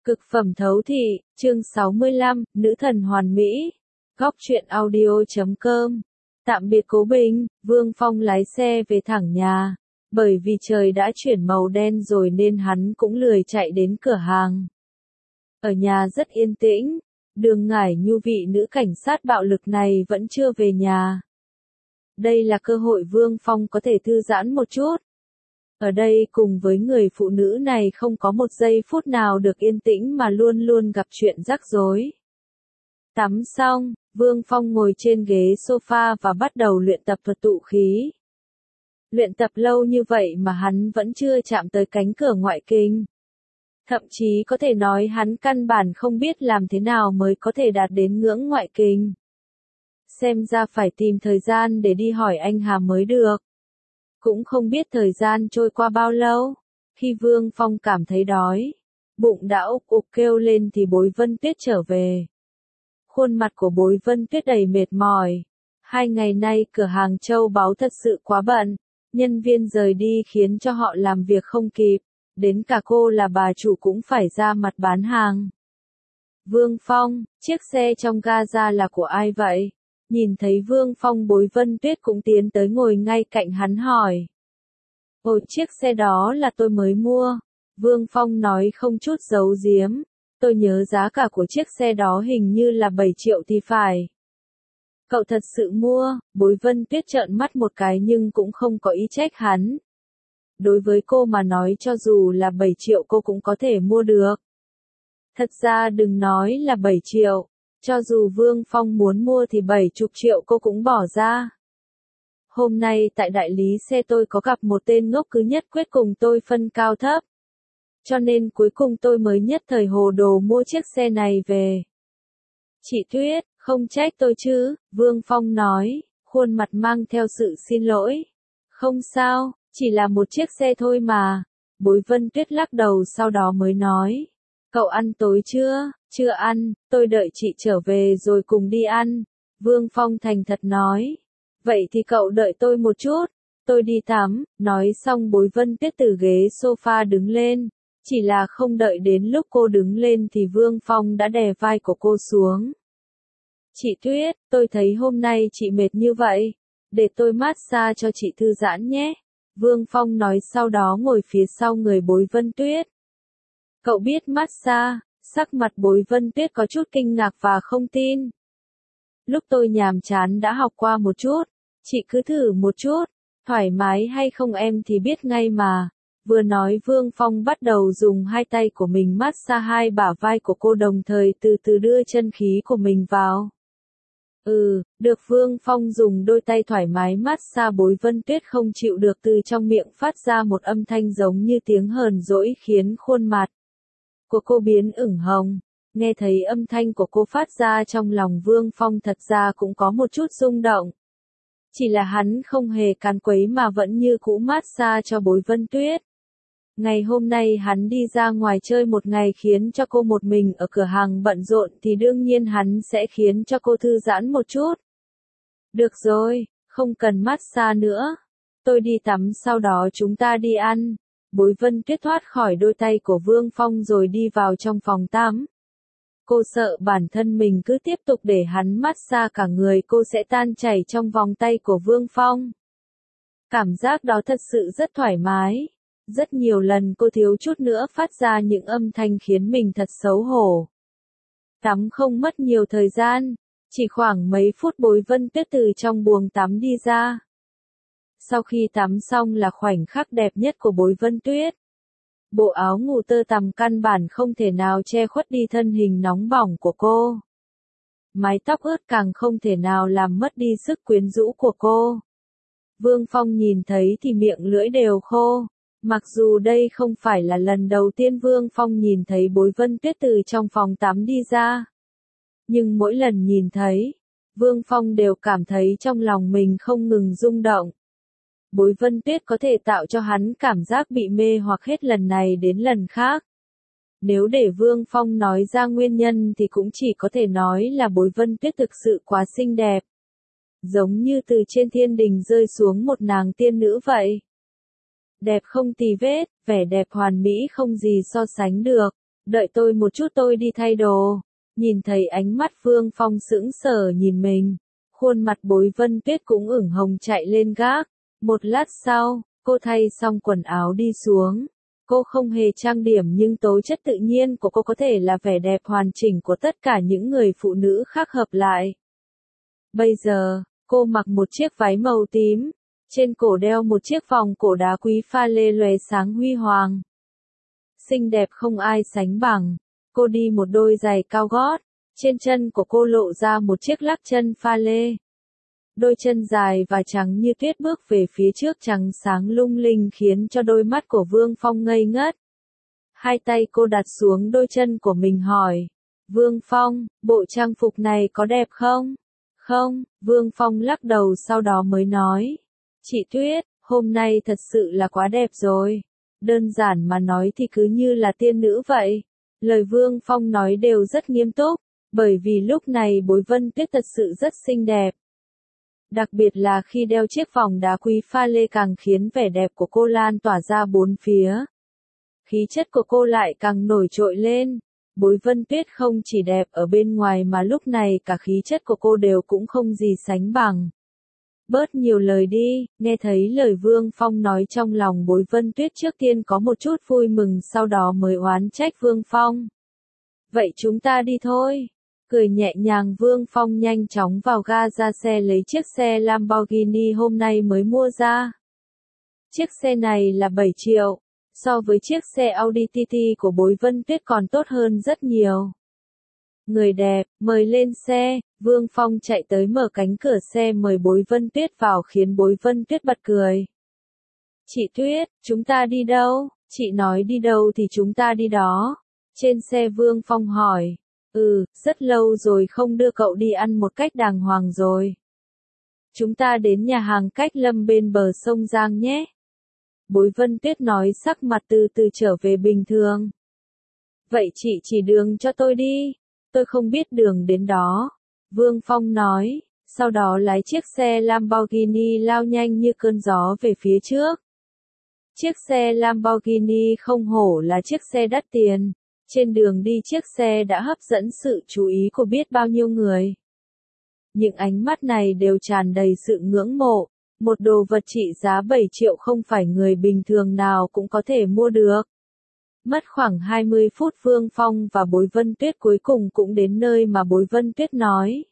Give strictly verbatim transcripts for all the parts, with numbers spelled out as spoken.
Cực phẩm thấu thị, chương sáu mươi lăm, nữ thần hoàn mỹ. Góc truyện audio chấm com. Tạm biệt Cố Bình, Vương Phong lái xe về thẳng nhà. Bởi vì trời đã chuyển màu đen rồi nên hắn cũng lười chạy đến cửa hàng. Ở nhà rất yên tĩnh, Đường Ngải Nhu vị nữ cảnh sát bạo lực này vẫn chưa về nhà. Đây là cơ hội Vương Phong có thể thư giãn một chút. Ở đây cùng với người phụ nữ này không có một giây phút nào được yên tĩnh mà luôn luôn gặp chuyện rắc rối. Tắm xong, Vương Phong ngồi trên ghế sofa và bắt đầu luyện tập thuật tụ khí. Luyện tập lâu như vậy mà hắn vẫn chưa chạm tới cánh cửa ngoại kinh. Thậm chí có thể nói hắn căn bản không biết làm thế nào mới có thể đạt đến ngưỡng ngoại kinh. Xem ra phải tìm thời gian để đi hỏi anh Hà mới được. Cũng không biết thời gian trôi qua bao lâu, khi Vương Phong cảm thấy đói, bụng đã ục ục kêu lên thì Bối Vân Tuyết trở về. Khuôn mặt của Bối Vân Tuyết đầy mệt mỏi. Hai ngày nay cửa hàng châu báu thật sự quá bận, nhân viên rời đi khiến cho họ làm việc không kịp, đến cả cô là bà chủ cũng phải ra mặt bán hàng. Vương Phong, chiếc xe trong ga-ra là của ai vậy? Nhìn thấy Vương Phong, Bối Vân Tuyết cũng tiến tới ngồi ngay cạnh hắn hỏi. Ôi, chiếc xe đó là tôi mới mua. Vương Phong nói không chút giấu giếm. Tôi nhớ giá cả của chiếc xe đó hình như là bảy triệu thì phải. Cậu thật sự mua? Bối Vân Tuyết trợn mắt một cái nhưng cũng không có ý trách hắn. Đối với cô mà nói cho dù là bảy triệu cô cũng có thể mua được. Thật ra đừng nói là bảy triệu. Cho dù Vương Phong muốn mua thì bảy chục triệu cô cũng bỏ ra. Hôm nay tại đại lý xe tôi có gặp một tên ngốc cứ nhất quyết cùng tôi phân cao thấp. Cho nên cuối cùng tôi mới nhất thời hồ đồ mua chiếc xe này về. Chị Tuyết, không trách tôi chứ, Vương Phong nói, khuôn mặt mang theo sự xin lỗi. Không sao, chỉ là một chiếc xe thôi mà. Bối Vân Tuyết lắc đầu sau đó mới nói. Cậu ăn tối chưa? Chưa ăn, tôi đợi chị trở về rồi cùng đi ăn. Vương Phong thành thật nói. Vậy thì cậu đợi tôi một chút, tôi đi tắm. Nói xong Bối Vân Tuyết từ ghế sofa đứng lên. Chỉ là không đợi đến lúc cô đứng lên thì Vương Phong đã đè vai của cô xuống. Chị Tuyết, tôi thấy hôm nay chị mệt như vậy. Để tôi massage cho chị thư giãn nhé. Vương Phong nói sau đó ngồi phía sau người Bối Vân Tuyết. Cậu biết massage? Sắc mặt Bối Vân Tuyết có chút kinh ngạc và không tin. Lúc tôi nhàm chán đã học qua một chút, chị cứ thử một chút, thoải mái hay không em thì biết ngay mà. Vừa nói Vương Phong bắt đầu dùng hai tay của mình massage hai bả vai của cô đồng thời từ từ đưa chân khí của mình vào. Ừ, được. Vương Phong dùng đôi tay thoải mái massage Bối Vân Tuyết không chịu được từ trong miệng phát ra một âm thanh giống như tiếng hờn dỗi khiến khuôn mặt của cô biến ửng hồng. Nghe thấy âm thanh của cô phát ra trong lòng Vương Phong thật ra cũng có một chút rung động. Chỉ là hắn không hề càn quấy mà vẫn như cũ massage cho Bối Vân Tuyết. Ngày hôm nay hắn đi ra ngoài chơi một ngày khiến cho cô một mình ở cửa hàng bận rộn thì đương nhiên hắn sẽ khiến cho cô thư giãn một chút. Được rồi, không cần massage nữa. Tôi đi tắm sau đó chúng ta đi ăn. Bối Vân Tuyết thoát khỏi đôi tay của Vương Phong rồi đi vào trong phòng tắm. Cô sợ bản thân mình cứ tiếp tục để hắn massage cả người cô sẽ tan chảy trong vòng tay của Vương Phong. Cảm giác đó thật sự rất thoải mái. Rất nhiều lần cô thiếu chút nữa phát ra những âm thanh khiến mình thật xấu hổ. Tắm không mất nhiều thời gian, chỉ khoảng mấy phút Bối Vân Tuyết từ trong buồng tắm đi ra. Sau khi tắm xong là khoảnh khắc đẹp nhất của Bối Vân Tuyết. Bộ áo ngủ tơ tằm căn bản không thể nào che khuất đi thân hình nóng bỏng của cô. Mái tóc ướt càng không thể nào làm mất đi sức quyến rũ của cô. Vương Phong nhìn thấy thì miệng lưỡi đều khô. Mặc dù đây không phải là lần đầu tiên Vương Phong nhìn thấy Bối Vân Tuyết từ trong phòng tắm đi ra. Nhưng mỗi lần nhìn thấy, Vương Phong đều cảm thấy trong lòng mình không ngừng rung động. Bối Vân Tuyết có thể tạo cho hắn cảm giác bị mê hoặc hết lần này đến lần khác. Nếu để Vương Phong nói ra nguyên nhân thì cũng chỉ có thể nói là Bối Vân Tuyết thực sự quá xinh đẹp. Giống như từ trên thiên đình rơi xuống một nàng tiên nữ vậy. Đẹp không tì vết, vẻ đẹp hoàn mỹ không gì so sánh được. Đợi tôi một chút tôi đi thay đồ. Nhìn thấy ánh mắt Vương Phong sững sờ nhìn mình. Khuôn mặt Bối Vân Tuyết cũng ửng hồng chạy lên gác. Một lát sau, cô thay xong quần áo đi xuống. Cô không hề trang điểm nhưng tố chất tự nhiên của cô có thể là vẻ đẹp hoàn chỉnh của tất cả những người phụ nữ khác hợp lại. Bây giờ, cô mặc một chiếc váy màu tím. Trên cổ đeo một chiếc vòng cổ đá quý pha lê lóe sáng huy hoàng. Xinh đẹp không ai sánh bằng. Cô đi một đôi giày cao gót. Trên chân của cô lộ ra một chiếc lắc chân pha lê. Đôi chân dài và trắng như tuyết bước về phía trước trắng sáng lung linh khiến cho đôi mắt của Vương Phong ngây ngất. Hai tay cô đặt xuống đôi chân của mình hỏi. Vương Phong, bộ trang phục này có đẹp không? Không, Vương Phong lắc đầu sau đó mới nói. Chị Tuyết, hôm nay thật sự là quá đẹp rồi. Đơn giản mà nói thì cứ như là tiên nữ vậy. Lời Vương Phong nói đều rất nghiêm túc, bởi vì lúc này Bối Vân Tuyết thật sự rất xinh đẹp. Đặc biệt là khi đeo chiếc vòng đá quý pha lê càng khiến vẻ đẹp của cô lan tỏa ra bốn phía. Khí chất của cô lại càng nổi trội lên. Bối Vân Tuyết không chỉ đẹp ở bên ngoài mà lúc này cả khí chất của cô đều cũng không gì sánh bằng. Bớt nhiều lời đi, nghe thấy lời Vương Phong nói trong lòng Bối Vân Tuyết trước tiên có một chút vui mừng sau đó mới oán trách Vương Phong. Vậy chúng ta đi thôi. Cười nhẹ nhàng Vương Phong nhanh chóng vào ga ra xe lấy chiếc xe Lamborghini hôm nay mới mua ra. Chiếc xe này là bảy triệu, so với chiếc xe Audi ti ti của Bối Vân Tuyết còn tốt hơn rất nhiều. Người đẹp, mời lên xe, Vương Phong chạy tới mở cánh cửa xe mời Bối Vân Tuyết vào khiến Bối Vân Tuyết bật cười. Chị Tuyết, chúng ta đi đâu? Chị nói đi đâu thì chúng ta đi đó. Trên xe Vương Phong hỏi. Ừ, rất lâu rồi không đưa cậu đi ăn một cách đàng hoàng rồi. Chúng ta đến nhà hàng Cách Lâm bên bờ sông Giang nhé. Bối Vân Tuyết nói sắc mặt từ từ trở về bình thường. Vậy chị chỉ đường cho tôi đi. Tôi không biết đường đến đó. Vương Phong nói, sau đó lái chiếc xe Lamborghini lao nhanh như cơn gió về phía trước. Chiếc xe Lamborghini không hổ là chiếc xe đắt tiền. Trên đường đi chiếc xe đã hấp dẫn sự chú ý của biết bao nhiêu người. Những ánh mắt này đều tràn đầy sự ngưỡng mộ. Một đồ vật trị giá bảy triệu không phải người bình thường nào cũng có thể mua được. Mất khoảng hai mươi phút Vương Phong và Bối Vân Tuyết cuối cùng cũng đến nơi mà Bối Vân Tuyết nói.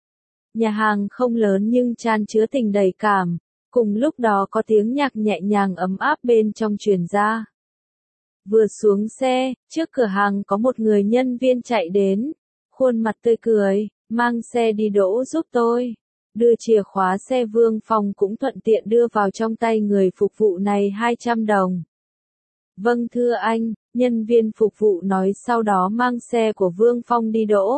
Nhà hàng không lớn nhưng chan chứa tình đầy cảm. Cùng lúc đó có tiếng nhạc nhẹ nhàng ấm áp bên trong truyền ra. Vừa xuống xe, trước cửa hàng có một người nhân viên chạy đến. Khuôn mặt tươi cười, mang xe đi đỗ giúp tôi. Đưa chìa khóa xe Vương Phong cũng thuận tiện đưa vào trong tay người phục vụ này hai trăm đồng. Vâng thưa anh, nhân viên phục vụ nói sau đó mang xe của Vương Phong đi đỗ.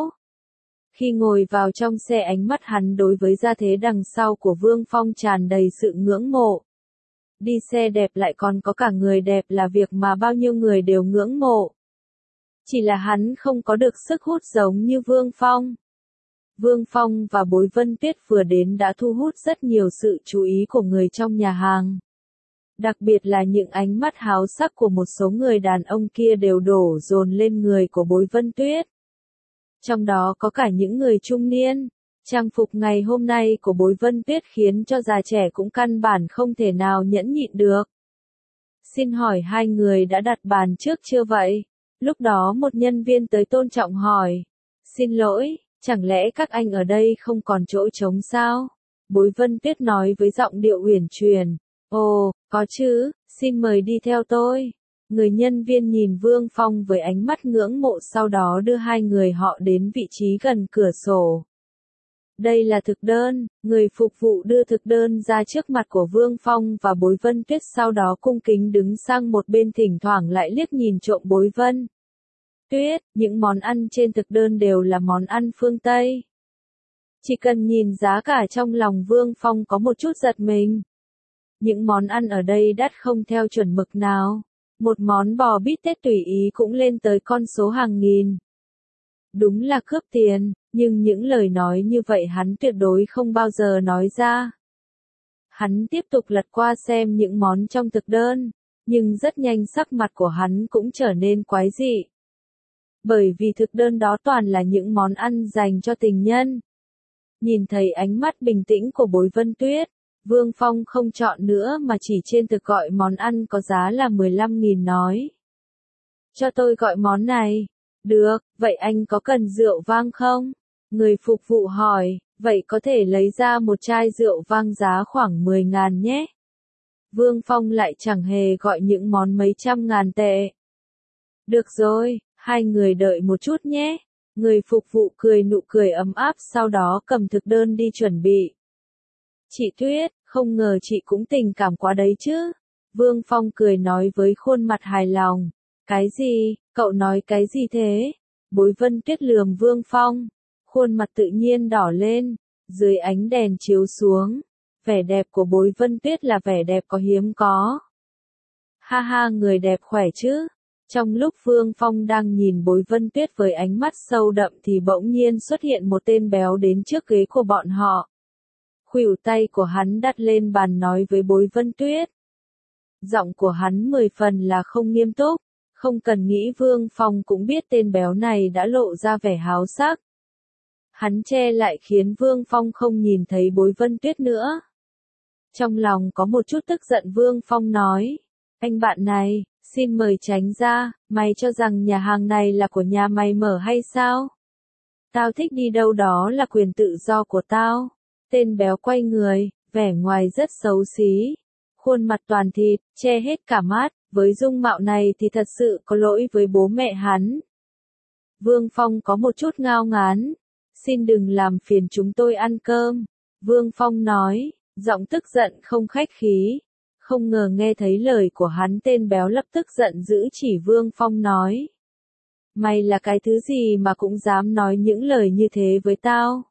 Khi ngồi vào trong xe ánh mắt hắn đối với gia thế đằng sau của Vương Phong tràn đầy sự ngưỡng mộ. Đi xe đẹp lại còn có cả người đẹp là việc mà bao nhiêu người đều ngưỡng mộ. Chỉ là hắn không có được sức hút giống như Vương Phong. Vương Phong và Bối Vân Tuyết vừa đến đã thu hút rất nhiều sự chú ý của người trong nhà hàng. Đặc biệt là những ánh mắt háo sắc của một số người đàn ông kia đều đổ dồn lên người của Bối Vân Tuyết. Trong đó có cả những người trung niên. Trang phục ngày hôm nay của Bối Vân Tuyết khiến cho già trẻ cũng căn bản không thể nào nhẫn nhịn được. Xin hỏi hai người đã đặt bàn trước chưa vậy? Lúc đó một nhân viên tới tôn trọng hỏi. Xin lỗi, chẳng lẽ các anh ở đây không còn chỗ trống sao? Bối Vân Tuyết nói với giọng điệu uyển chuyển. Ồ, có chứ, xin mời đi theo tôi. Người nhân viên nhìn Vương Phong với ánh mắt ngưỡng mộ sau đó đưa hai người họ đến vị trí gần cửa sổ. Đây là thực đơn, người phục vụ đưa thực đơn ra trước mặt của Vương Phong và Bối Vân Tuyết sau đó cung kính đứng sang một bên thỉnh thoảng lại liếc nhìn trộm Bối Vân Tuyết, những món ăn trên thực đơn đều là món ăn phương Tây. Chỉ cần nhìn giá cả trong lòng Vương Phong có một chút giật mình. Những món ăn ở đây đắt không theo chuẩn mực nào. Một món bò bít tết tùy ý cũng lên tới con số hàng nghìn. Đúng là cướp tiền, nhưng những lời nói như vậy hắn tuyệt đối không bao giờ nói ra. Hắn tiếp tục lật qua xem những món trong thực đơn, nhưng rất nhanh sắc mặt của hắn cũng trở nên quái dị. Bởi vì thực đơn đó toàn là những món ăn dành cho tình nhân. Nhìn thấy ánh mắt bình tĩnh của Bối Vân Tuyết, Vương Phong không chọn nữa mà chỉ trên thực gọi món ăn có giá là mười lăm nghìn nói. Cho tôi gọi món này. Được, vậy anh có cần rượu vang không? Người phục vụ hỏi, vậy có thể lấy ra một chai rượu vang giá khoảng mười ngàn nhé. Vương Phong lại chẳng hề gọi những món mấy trăm ngàn tệ. Được rồi, hai người đợi một chút nhé. Người phục vụ cười nụ cười ấm áp sau đó cầm thực đơn đi chuẩn bị. Chị Tuyết, không ngờ chị cũng tình cảm quá đấy chứ. Vương Phong cười nói với khuôn mặt hài lòng. Cái gì, cậu nói cái gì thế? Bối Vân Tuyết lườm Vương Phong. Khuôn mặt tự nhiên đỏ lên, dưới ánh đèn chiếu xuống. Vẻ đẹp của Bối Vân Tuyết là vẻ đẹp có hiếm có. Ha ha, người đẹp khỏe chứ? Trong lúc Vương Phong đang nhìn Bối Vân Tuyết với ánh mắt sâu đậm thì bỗng nhiên xuất hiện một tên béo đến trước ghế của bọn họ. Khuỷu tay của hắn đặt lên bàn nói với Bối Vân Tuyết. Giọng của hắn mười phần là không nghiêm túc, không cần nghĩ Vương Phong cũng biết tên béo này đã lộ ra vẻ háo sắc. Hắn che lại khiến Vương Phong không nhìn thấy Bối Vân Tuyết nữa. Trong lòng có một chút tức giận Vương Phong nói, anh bạn này, xin mời tránh ra, mày cho rằng nhà hàng này là của nhà mày mở hay sao? Tao thích đi đâu đó là quyền tự do của tao. Tên béo quay người, vẻ ngoài rất xấu xí. Khuôn mặt toàn thịt, che hết cả mắt, với dung mạo này thì thật sự có lỗi với bố mẹ hắn. Vương Phong có một chút ngao ngán. Xin đừng làm phiền chúng tôi ăn cơm. Vương Phong nói, giọng tức giận không khách khí. Không ngờ nghe thấy lời của hắn tên béo lập tức giận dữ chỉ Vương Phong nói. Mày là cái thứ gì mà cũng dám nói những lời như thế với tao?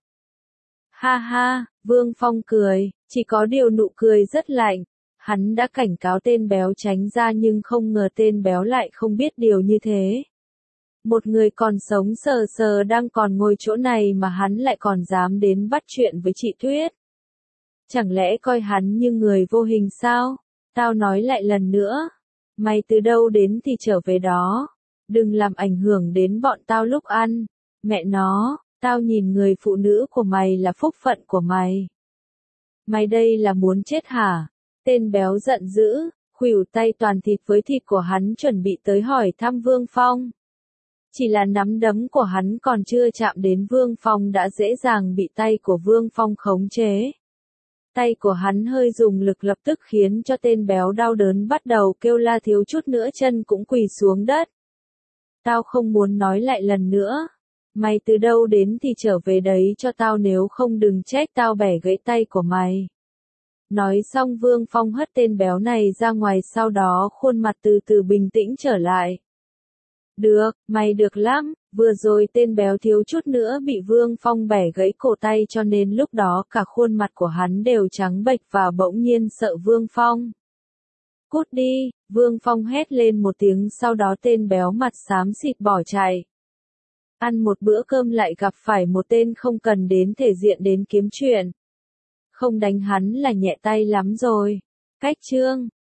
Ha ha, Vương Phong cười, chỉ có điều nụ cười rất lạnh. Hắn đã cảnh cáo tên béo tránh ra nhưng không ngờ tên béo lại không biết điều như thế. Một người còn sống sờ sờ đang còn ngồi chỗ này mà hắn lại còn dám đến bắt chuyện với chị Tuyết. Chẳng lẽ coi hắn như người vô hình sao? Tao nói lại lần nữa. Mày từ đâu đến thì trở về đó. Đừng làm ảnh hưởng đến bọn tao lúc ăn. Mẹ nó, tao nhìn người phụ nữ của mày là phúc phận của mày. Mày đây là muốn chết hả? Tên béo giận dữ, khuỷu tay toàn thịt với thịt của hắn chuẩn bị tới hỏi thăm Vương Phong. Chỉ là nắm đấm của hắn còn chưa chạm đến Vương Phong đã dễ dàng bị tay của Vương Phong khống chế. Tay của hắn hơi dùng lực lập tức khiến cho tên béo đau đớn bắt đầu kêu la thiếu chút nữa chân cũng quỳ xuống đất. Tao không muốn nói lại lần nữa. Mày từ đâu đến thì trở về đấy cho tao nếu không đừng trách tao bẻ gãy tay của mày. Nói xong Vương Phong hất tên béo này ra ngoài sau đó khuôn mặt từ từ bình tĩnh trở lại. Được, mày được lắm, vừa rồi tên béo thiếu chút nữa bị Vương Phong bẻ gãy cổ tay cho nên lúc đó cả khuôn mặt của hắn đều trắng bệch và bỗng nhiên sợ Vương Phong. Cút đi, Vương Phong hét lên một tiếng sau đó tên béo mặt xám xịt bỏ chạy. Ăn một bữa cơm lại gặp phải một tên không cần đến thể diện đến kiếm chuyện. Không đánh hắn là nhẹ tay lắm rồi. Cách chương